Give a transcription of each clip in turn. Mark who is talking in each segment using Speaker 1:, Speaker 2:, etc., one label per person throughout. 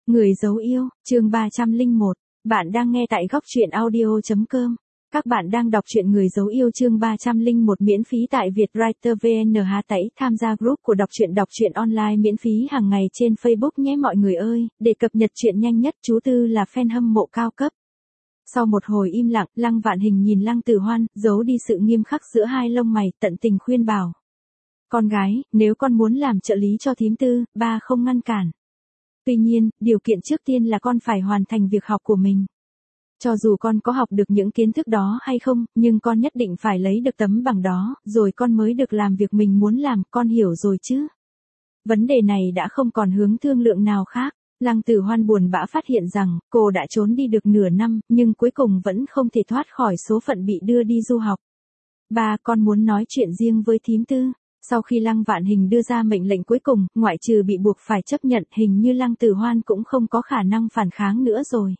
Speaker 1: Người dấu yêu, chương 301. Bạn đang nghe tại góc truyện audio.com. Các bạn đang đọc truyện Người dấu yêu chương 301 miễn phí tại Vietwriter VN. Tẩy tham gia group của đọc truyện online miễn phí hàng ngày trên Facebook nhé mọi người ơi, để cập nhật truyện nhanh nhất. Chú Tư là fan hâm mộ cao cấp. Sau một hồi im lặng, Lăng Vạn Hình nhìn Lăng Tử Hoan, giấu đi sự nghiêm khắc giữa hai lông mày, tận tình khuyên bảo. Con gái, nếu con muốn làm trợ lý cho thím Tư, ba không ngăn cản. Tuy nhiên, điều kiện trước tiên là con phải hoàn thành việc học của mình. Cho dù con có học được những kiến thức đó hay không, nhưng con nhất định phải lấy được tấm bằng đó, rồi con mới được làm việc mình muốn làm, con hiểu rồi chứ? Vấn đề này đã không còn hướng thương lượng nào khác. Lăng Tử Hoan buồn bã phát hiện rằng, cô đã trốn đi được nửa năm, nhưng cuối cùng vẫn không thể thoát khỏi số phận bị đưa đi du học. Ba, con muốn nói chuyện riêng với thím Tư. Sau khi Lăng Vạn Hình đưa ra mệnh lệnh cuối cùng, ngoại trừ bị buộc phải chấp nhận, hình như Lăng Tử Hoan cũng không có khả năng phản kháng nữa rồi.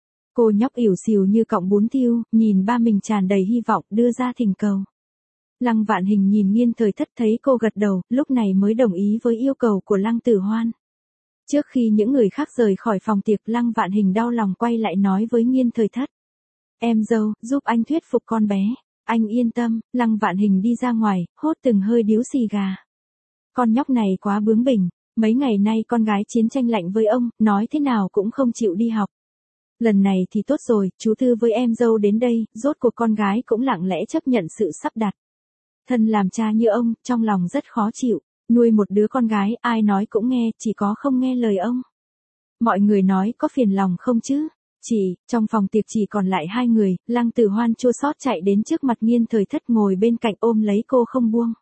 Speaker 1: Cô nhóc ỉu xìu như cọng bún thiêu, nhìn ba mình tràn đầy hy vọng, đưa ra thỉnh cầu. Lăng Vạn Hình nhìn Nghiên Thời Thất thấy cô gật đầu, lúc này mới đồng ý với yêu cầu của Lăng Tử Hoan. Trước khi những người khác rời khỏi phòng tiệc, Lăng Vạn Hình đau lòng quay lại nói với Nghiên Thời Thất. Em dâu, giúp anh thuyết phục con bé. Anh yên tâm. Lăng Vạn Hình đi ra ngoài, hốt từng hơi điếu xì gà. Con nhóc này quá bướng bỉnh, mấy ngày nay con gái chiến tranh lạnh với ông, nói thế nào cũng không chịu đi học. Lần này thì tốt rồi, chú Tư với em dâu đến đây, rốt cuộc con gái cũng lặng lẽ chấp nhận sự sắp đặt. Thân làm cha như ông, trong lòng rất khó chịu, nuôi một đứa con gái, ai nói cũng nghe, chỉ có không nghe lời ông. Mọi người nói có phiền lòng không chứ? Trong phòng tiệc chỉ còn lại hai người, Lăng Tử Hoan chua xót chạy đến trước mặt Nghiên Thời Thất ngồi bên cạnh ôm lấy cô không buông.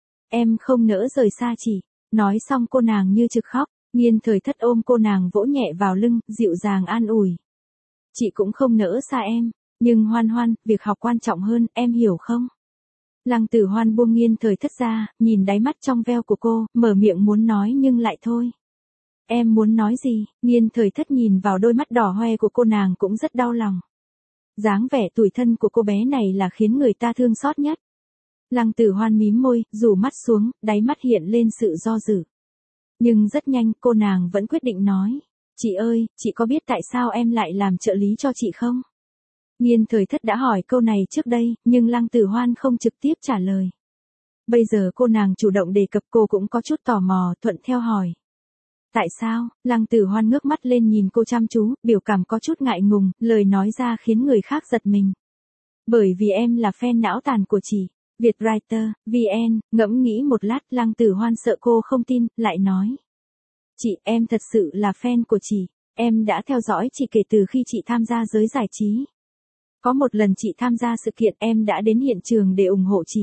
Speaker 1: Em không nỡ rời xa chị. Nói xong cô nàng như trực khóc, Nghiên Thời Thất ôm cô nàng vỗ nhẹ vào lưng, dịu dàng an ủi. Chị cũng không nỡ xa em, nhưng Hoan Hoan, việc học quan trọng hơn, em hiểu không? Lăng Tử Hoan buông Nghiên Thời Thất ra, nhìn đáy mắt trong veo của cô, mở miệng muốn nói nhưng lại thôi. Em muốn nói gì? Nghiên Thời Thất nhìn vào đôi mắt đỏ hoe của cô nàng cũng rất đau lòng. Dáng vẻ tủi thân của cô bé này là khiến người ta thương xót nhất. Lăng Tử Hoan mím môi, rủ mắt xuống, đáy mắt hiện lên sự do dự. Nhưng rất nhanh, cô nàng vẫn quyết định nói. Chị ơi, chị có biết tại sao em lại làm trợ lý cho chị không? Nghiên Thời Thất đã hỏi câu này trước đây, nhưng Lăng Tử Hoan không trực tiếp trả lời. Bây giờ cô nàng chủ động đề cập, cô cũng có chút tò mò, thuận theo hỏi. Tại sao? Lăng Tử Hoan ngước mắt lên nhìn cô chăm chú, biểu cảm có chút ngại ngùng, lời nói ra khiến người khác giật mình. Bởi vì em là fan não tàn của chị. Vietwriter, VN, ngẫm nghĩ một lát, Lăng Tử Hoan sợ cô không tin, lại nói. Chị, em thật sự là fan của chị. Em đã theo dõi chị kể từ khi chị tham gia giới giải trí. Có một lần chị tham gia sự kiện, em đã đến hiện trường để ủng hộ chị.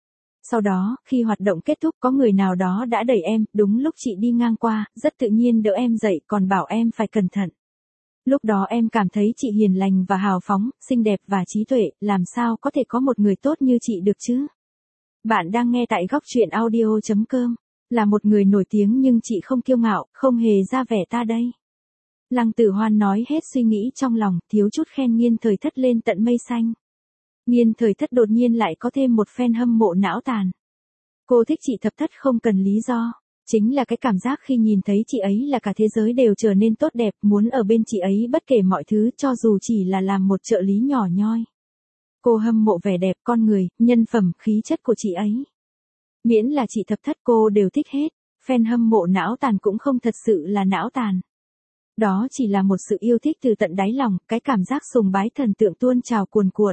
Speaker 1: Sau đó, khi hoạt động kết thúc, có người nào đó đã đẩy em, đúng lúc chị đi ngang qua, rất tự nhiên đỡ em dậy, còn bảo em phải cẩn thận. Lúc đó em cảm thấy chị hiền lành và hào phóng, xinh đẹp và trí tuệ, làm sao có thể có một người tốt như chị được chứ? Bạn đang nghe tại góc truyện audio.com. Là một người nổi tiếng nhưng chị không kiêu ngạo, không hề ra vẻ ta đây. Lăng Tử Hoan nói hết suy nghĩ trong lòng, thiếu chút khen Nghiên Thời Thất lên tận mây xanh. Nghiên Thời Thất đột nhiên lại có thêm một fan hâm mộ não tàn. Cô thích chị Thập Thất không cần lý do. Chính là cái cảm giác khi nhìn thấy chị ấy là cả thế giới đều trở nên tốt đẹp, muốn ở bên chị ấy bất kể mọi thứ, cho dù chỉ là làm một trợ lý nhỏ nhoi. Cô hâm mộ vẻ đẹp, con người, nhân phẩm, khí chất của chị ấy. Miễn là chị Thập Thất cô đều thích hết, fan hâm mộ não tàn cũng không thật sự là não tàn. Đó chỉ là một sự yêu thích từ tận đáy lòng, cái cảm giác sùng bái thần tượng tuôn trào cuồn cuộn.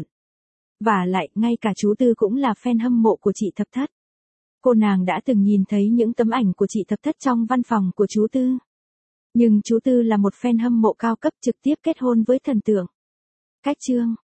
Speaker 1: Và lại, ngay cả chú Tư cũng là fan hâm mộ của chị Thập Thất. Cô nàng đã từng nhìn thấy những tấm ảnh của chị Thập Thất trong văn phòng của chú Tư. Nhưng chú Tư là một fan hâm mộ cao cấp trực tiếp kết hôn với thần tượng. Cách chương.